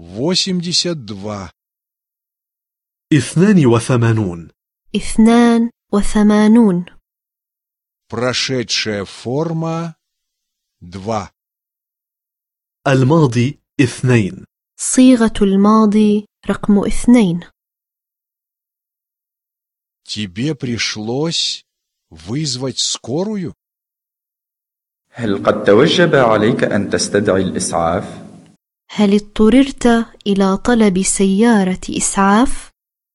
82. 82. 82. Прошедшая форма 2. الماضي 2. صيغة الماضي رقم 2. Тебе пришлось вызвать скорую? هل قد توجب عليك أن تستدعي الإسعاف؟ هل اضطررت إلى طلب سيارة إسعاف؟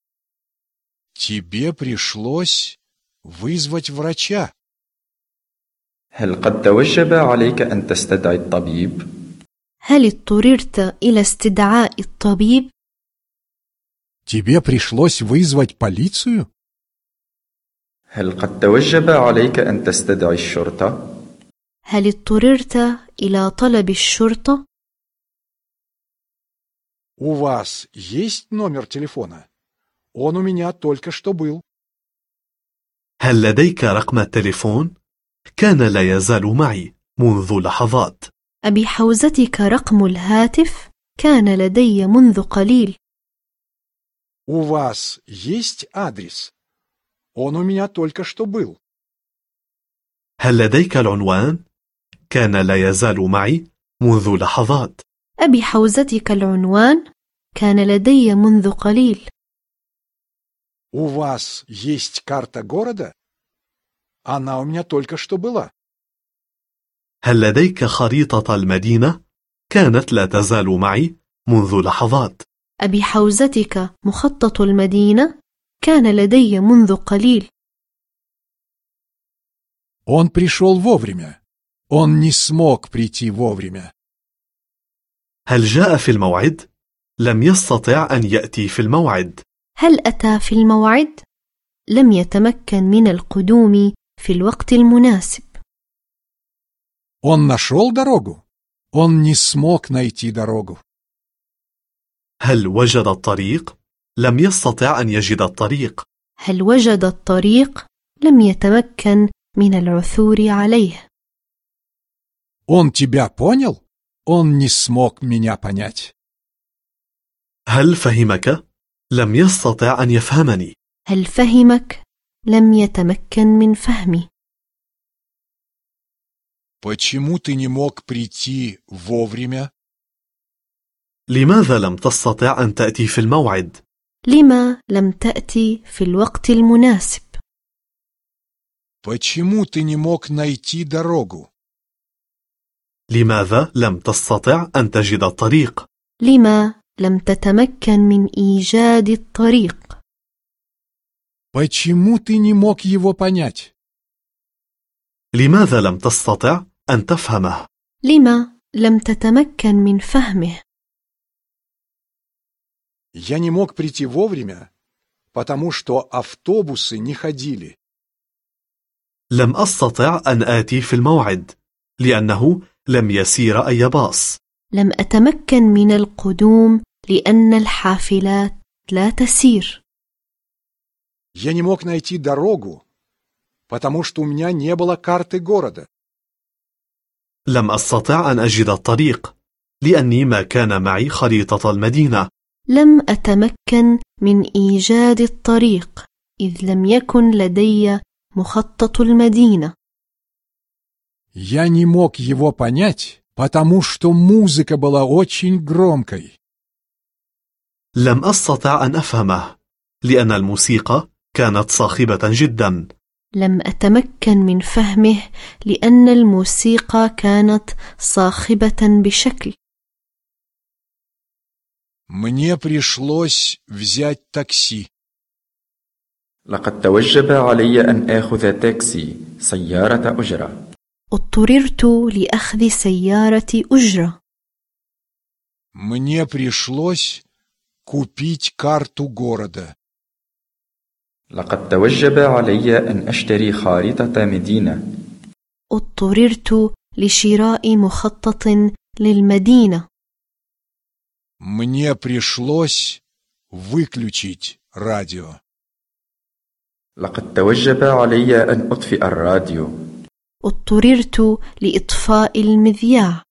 Тебе пришлось вызвать врача? هل قد توجب عليك أن تستدعي الطبيب؟ هل اضطررت إلى استدعاء الطبيب؟ Тебе пришлось вызвать полицию? هل قد توجب عليك أن تستدعي الشرطة؟ هل اضطررت إلى طلب الشرطة؟ У вас есть номер телефона? Он у меня только что был. هل لديك رقم التليفون؟ كان لا يزال معي منذ لحظات. أبحوزتك رقم الهاتف؟ كان لدي منذ قليل. У вас есть адрес? Он у меня только что был. هل لديك العنوان؟ كان لا يزال معي منذ لحظات. أبحوزتك العنوان؟ كان لدي منذ قليل. У вас есть карта города? Она у меня только что была. هل لديك خريطة المدينة؟ كانت لا تزال معي منذ لحظات. أبحوزتك مخطط المدينة؟ كان لدي منذ قليل. Он пришел вовремя. Он не смог прийти вовремя. هل جاء في الموعد؟ لم يستطع أن يأتي في الموعد. هل أتى في الموعد؟ لم يتمكن من القدوم في الوقت المناسب. Он нашел дорогу? Он не смог найти дорогу. هل وجد الطريق؟ لم يستطع أن يجد الطريق. هل وجد الطريق؟ لم يتمكن من العثور عليه. Он тебя понял? Он не смог меня понять. هل فهمك؟ لم يستطع أن يفهمني. هل فهمك؟ لم يتمكن من فهمي. Почему ты не мог прийти вовремя? لماذا لم تستطع أن تأتي في الموعد؟ لما لم تأتي في الوقت المناسب؟ Почему ты не мог найти дорогу? لماذا لم تستطع أن تجد الطريق؟ لما لم تتمكن من إيجاد الطريق؟ Почему ты не мог его понять? لماذا لم تستطع أن تفهمه؟ لما لم تتمكن من فهمه؟ Я не мог прийти вовремя, потому что автобусы не ходили. لم أستطع أن آتي في الموعد لأنه لم يسير أي باص. لم أتمكن من القدوم لأن الحافلات لا تسير. Я не мог найти дорогу, потому что у меня не было карты города. لم أستطع أن أجد الطريق لأني ما كان معي خريطة المدينة. لم أتمكن من إيجاد الطريق إذ لم يكن لدي مخطط المدينة. Я не мог его понять, потому что музыка была очень громкой. لم أستطع أن أفهمه لأن الموسيقى كانت صاخبة جدا. لم أتمكن من فهمه لأن الموسيقى كانت صاخبة بشكل. Мне пришлось взять такси. لقد توجب علي أن آخذ تاكسي سيارة أجرة. اضطررت لأخذ سيارة أجرة. Мне пришлось купить карту города. لقد توجب علي أن أشتري خارطة مدينة. اضطررت لشراء مخطط للمدينة. Мне пришлось выключить радио. لقد توجب علي أن أطفئ الراديو. اضطررت لإطفاء المذياع.